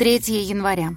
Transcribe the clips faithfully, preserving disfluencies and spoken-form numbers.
третьего января.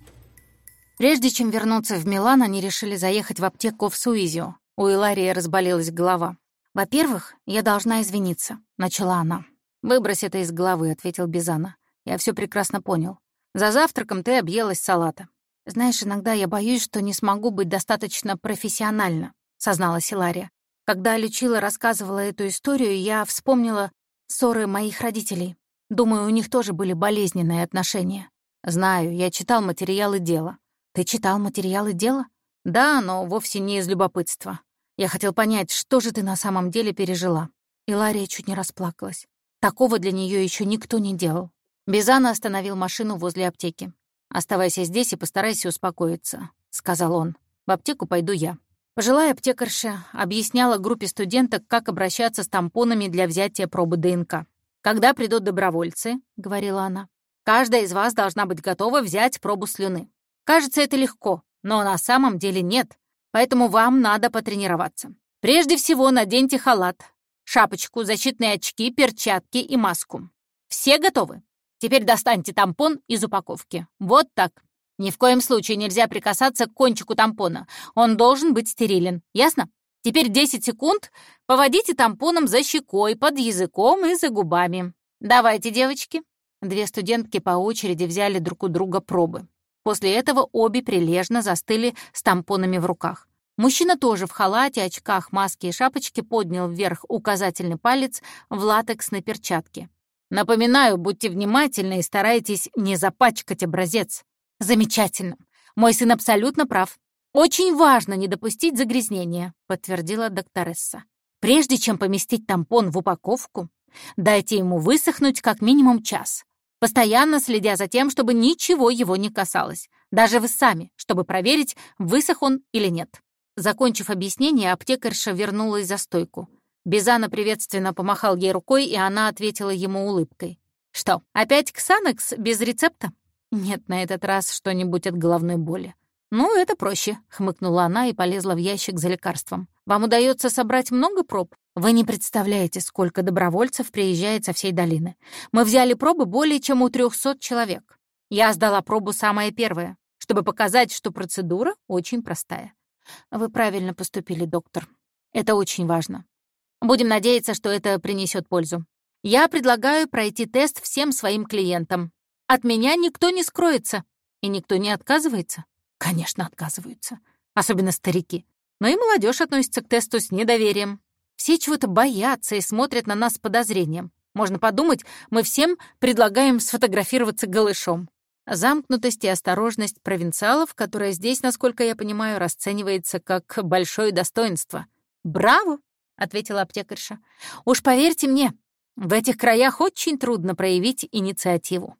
Прежде чем вернуться в Милан, они решили заехать в аптеку в Суизио. У Иларии разболелась голова. «Во-первых, я должна извиниться», — начала она. «Выбрось это из головы», — ответил Бизано. «Я все прекрасно понял. За завтраком ты объелась салата». «Знаешь, иногда я боюсь, что не смогу быть достаточно профессиональна», — созналась Илария. «Когда Лючила рассказывала эту историю, я вспомнила ссоры моих родителей. Думаю, у них тоже были болезненные отношения». «Знаю, я читал материалы дела». «Ты читал материалы дела?» «Да, но вовсе не из любопытства. Я хотел понять, что же ты на самом деле пережила». Илария чуть не расплакалась. Такого для нее еще никто не делал. Бизано остановил машину возле аптеки. «Оставайся здесь и постарайся успокоиться», — сказал он. «В аптеку пойду я». Пожилая аптекарша объясняла группе студенток, как обращаться с тампонами для взятия пробы ДНК. «Когда придут добровольцы», — говорила она, — «каждая из вас должна быть готова взять пробу слюны. Кажется, это легко, но на самом деле нет, поэтому вам надо потренироваться. Прежде всего наденьте халат, шапочку, защитные очки, перчатки и маску. Все готовы? Теперь достаньте тампон из упаковки. Вот так. Ни в коем случае нельзя прикасаться к кончику тампона. Он должен быть стерилен. Ясно? Теперь десять секунд поводите тампоном за щекой, под языком и за губами. Давайте, девочки». Две студентки по очереди взяли друг у друга пробы. После этого обе прилежно застыли с тампонами в руках. Мужчина тоже в халате, очках, маске и шапочке поднял вверх указательный палец в латексной перчатке. «Напоминаю, будьте внимательны и старайтесь не запачкать образец». «Замечательно. Мой сын абсолютно прав. Очень важно не допустить загрязнения», — подтвердила докторесса. «Прежде чем поместить тампон в упаковку, дайте ему высохнуть как минимум час, постоянно следя за тем, чтобы ничего его не касалось, даже вы сами, чтобы проверить, высох он или нет». Закончив объяснение, аптекарша вернулась за стойку. Бизано приветственно помахал ей рукой, и она ответила ему улыбкой. «Что, опять ксанакс без рецепта?» «Нет, на этот раз что-нибудь от головной боли». «Ну, это проще», — хмыкнула она и полезла в ящик за лекарством. «Вам удается собрать много проб? Вы не представляете, сколько добровольцев приезжает со всей долины. Мы взяли пробы более чем у трёхсот человек. Я сдала пробу самая первая, чтобы показать, что процедура очень простая». «Вы правильно поступили, доктор. Это очень важно. Будем надеяться, что это принесет пользу. Я предлагаю пройти тест всем своим клиентам. От меня никто не скроется. И никто не отказывается?» «Конечно, отказываются. Особенно старики. Но и молодежь относится к тесту с недоверием. Все чего-то боятся и смотрят на нас с подозрением. Можно подумать, мы всем предлагаем сфотографироваться голышом». Замкнутость и осторожность провинциалов, которая здесь, насколько я понимаю, расценивается как большое достоинство. «Браво!» — ответила аптекарша. «Уж поверьте мне, в этих краях очень трудно проявить инициативу».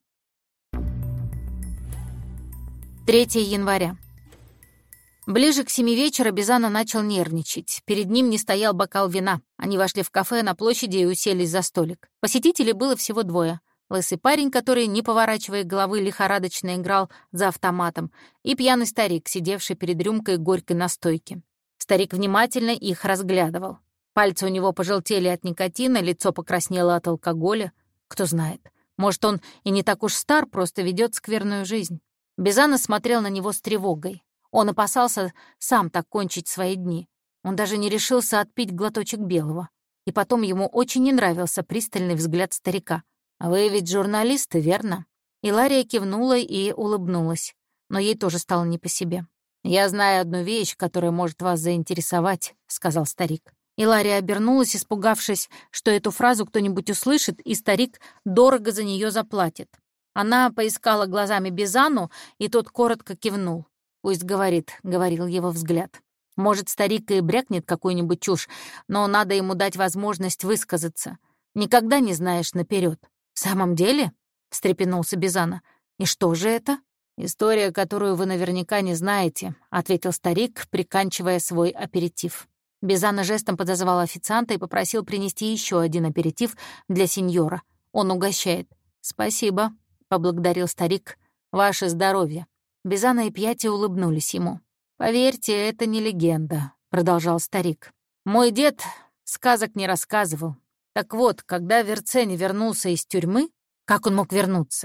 третьего января. Ближе к семи вечера Бизано начал нервничать. Перед ним не стоял бокал вина. Они вошли в кафе на площади и уселись за столик. Посетителей было всего двое. Лысый парень, который, не поворачивая головы, лихорадочно играл за автоматом, и пьяный старик, сидевший перед рюмкой горькой настойки. Старик внимательно их разглядывал. Пальцы у него пожелтели от никотина, лицо покраснело от алкоголя. Кто знает, может, он и не так уж стар, просто ведет скверную жизнь. Бизано смотрел на него с тревогой. Он опасался сам так кончить свои дни. Он даже не решился отпить глоточек белого. И потом ему очень не нравился пристальный взгляд старика. «Вы ведь журналисты, верно?» Илария кивнула и улыбнулась, но ей тоже стало не по себе. «Я знаю одну вещь, которая может вас заинтересовать», — сказал старик. Илария обернулась, испугавшись, что эту фразу кто-нибудь услышит, и старик дорого за нее заплатит. Она поискала глазами Бизану, и тот коротко кивнул. «Пусть говорит», — говорил его взгляд. «Может, старик и брякнет какую-нибудь чушь, но надо ему дать возможность высказаться. Никогда не знаешь наперед. «В самом деле?» — встрепенулся Бизано. «И что же это?» «История, которую вы наверняка не знаете», — ответил старик, приканчивая свой аперитив. Бизано жестом подозвал официанта и попросил принести еще один аперитив для сеньора. Он угощает. «Спасибо», — поблагодарил старик. «Ваше здоровье». Бизано и Пьяти улыбнулись ему. «Поверьте, это не легенда», — продолжал старик. «Мой дед сказок не рассказывал. Так вот, когда Верцени вернулся из тюрьмы, как он мог вернуться?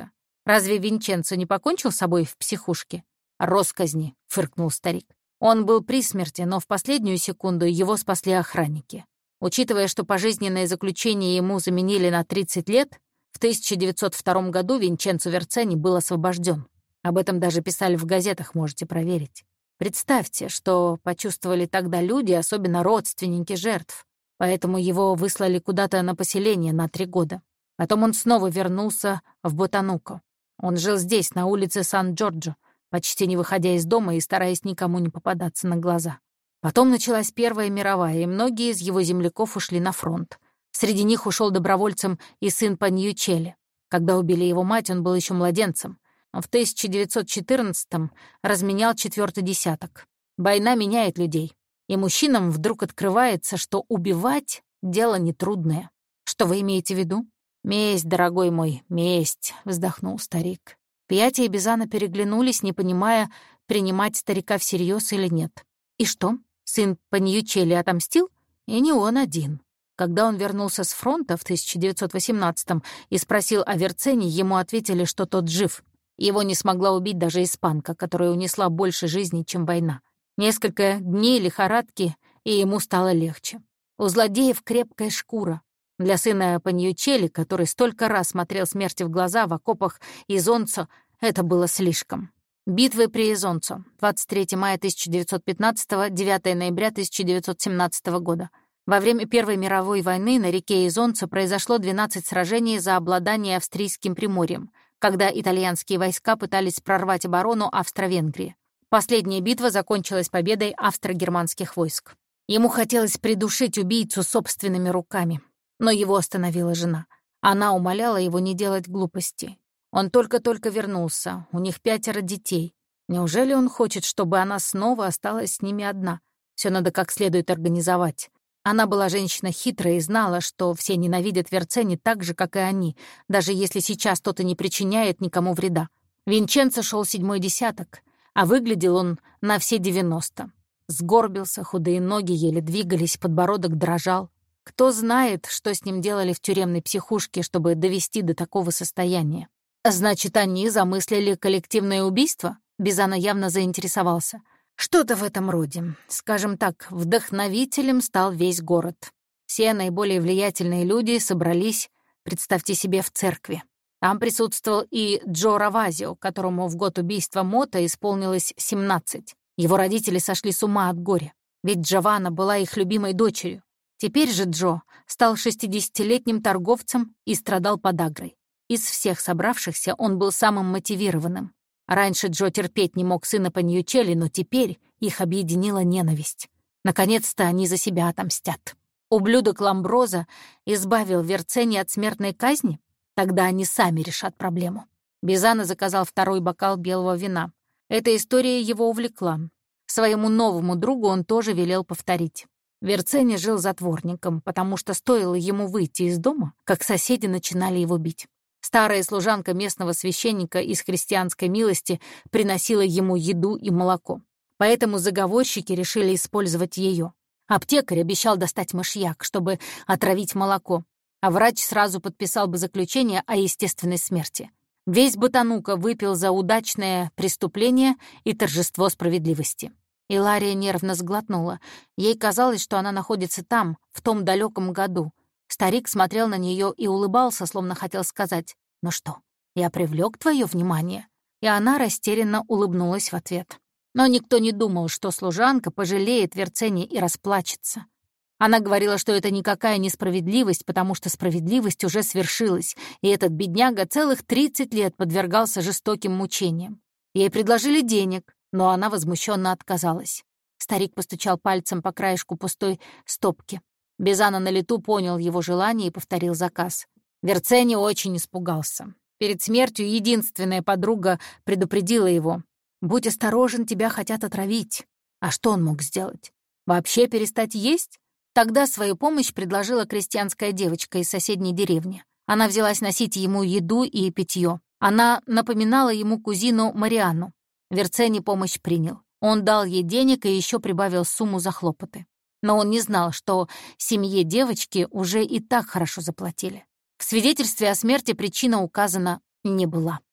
Разве Винченцо не покончил с собой в психушке? «Росказни», — фыркнул старик. Он был при смерти, но в последнюю секунду его спасли охранники. Учитывая, что пожизненное заключение ему заменили на тридцать лет, в тысяча девятьсот втором году Винченцо Верцени был освобожден. Об этом даже писали в газетах, можете проверить. Представьте, что почувствовали тогда люди, особенно родственники жертв. Поэтому его выслали куда-то на поселение на три года. Потом он снова вернулся в Ботануко. Он жил здесь, на улице Сан-Джорджо, почти не выходя из дома и стараясь никому не попадаться на глаза. Потом началась Первая мировая, и многие из его земляков ушли на фронт. Среди них ушел добровольцем и сын Паньючелли. Когда убили его мать, он был еще младенцем. Он в тысяча девятьсот четырнадцатом разменял четвертый десяток. Война меняет людей. И мужчинам вдруг открывается, что убивать — дело нетрудное. Что вы имеете в виду? «Месть, дорогой мой, месть», — вздохнул старик. Пьяти и Бизана переглянулись, не понимая, принимать старика всерьез или нет. И что, сын Паньючелли отомстил? И не он один. Когда он вернулся с фронта в тысяча девятьсот восемнадцатом и спросил о Верцене, ему ответили, что тот жив. Его не смогла убить даже испанка, которая унесла больше жизней, чем война. Несколько дней лихорадки, и ему стало легче. У злодеев крепкая шкура. Для сына Паньючелли, который столько раз смотрел смерти в глаза в окопах Изонцо, это было слишком. Битвы при Изонцо. двадцать третьего мая тысяча девятьсот пятнадцатого, девятого ноября тысяча девятьсот семнадцатого года. Во время Первой мировой войны на реке Изонцо произошло двенадцать сражений за обладание австрийским Приморьем, когда итальянские войска пытались прорвать оборону Австро-Венгрии. Последняя битва закончилась победой австро-германских войск. Ему хотелось придушить убийцу собственными руками. Но его остановила жена. Она умоляла его не делать глупостей. Он только-только вернулся, у них пятеро детей. Неужели он хочет, чтобы она снова осталась с ними одна? Все надо как следует организовать. Она была женщина хитрая и знала, что все ненавидят Верцени так же, как и они, даже если сейчас тот и не причиняет никому вреда. Винченцо шел седьмой десяток, а выглядел он на все девяносто. Сгорбился, худые ноги еле двигались, подбородок дрожал. Кто знает, что с ним делали в тюремной психушке, чтобы довести до такого состояния. Значит, они замыслили коллективное убийство? Бизана явно заинтересовался. Что-то в этом роде. Скажем так, вдохновителем стал весь город. Все наиболее влиятельные люди собрались, представьте себе, в церкви. Там присутствовал и Джо Равазио, которому в год убийства Мота исполнилось семнадцать. Его родители сошли с ума от горя, ведь Джованна была их любимой дочерью. Теперь же Джо стал шестидесятилетним торговцем и страдал подагрой. Из всех собравшихся он был самым мотивированным. Раньше Джо терпеть не мог сына Паньючелли, но теперь их объединила ненависть. Наконец-то они за себя отомстят. Ублюдок Ламброза избавил Верцени от смертной казни? Тогда они сами решат проблему. Бизана заказал второй бокал белого вина. Эта история его увлекла. Своему новому другу он тоже велел повторить. Верцени жил затворником, потому что стоило ему выйти из дома, как соседи начинали его бить. Старая служанка местного священника из христианской милости приносила ему еду и молоко. Поэтому заговорщики решили использовать ее. Аптекарь обещал достать мышьяк, чтобы отравить молоко, а врач сразу подписал бы заключение о естественной смерти. Весь Ботануко выпил за удачное преступление и торжество справедливости. Илария нервно сглотнула. Ей казалось, что она находится там, в том далеком году. Старик смотрел на нее и улыбался, словно хотел сказать: «Ну что, я привлек твое внимание?» И она растерянно улыбнулась в ответ. Но никто не думал, что служанка пожалеет Верцени и расплачется. Она говорила, что это никакая не справедливость, потому что справедливость уже свершилась, и этот бедняга целых тридцать лет подвергался жестоким мучениям. Ей предложили денег, но она возмущенно отказалась. Старик постучал пальцем по краешку пустой стопки. Бизана на лету понял его желание и повторил заказ. Верцени очень испугался. Перед смертью единственная подруга предупредила его: «Будь осторожен, тебя хотят отравить». А что он мог сделать? Вообще перестать есть? Тогда свою помощь предложила крестьянская девочка из соседней деревни. Она взялась носить ему еду и питье. Она напоминала ему кузину Марианну. Верцени помощь принял. Он дал ей денег и еще прибавил сумму за хлопоты. Но он не знал, что семье девочки уже и так хорошо заплатили. В свидетельстве о смерти причина указана не была.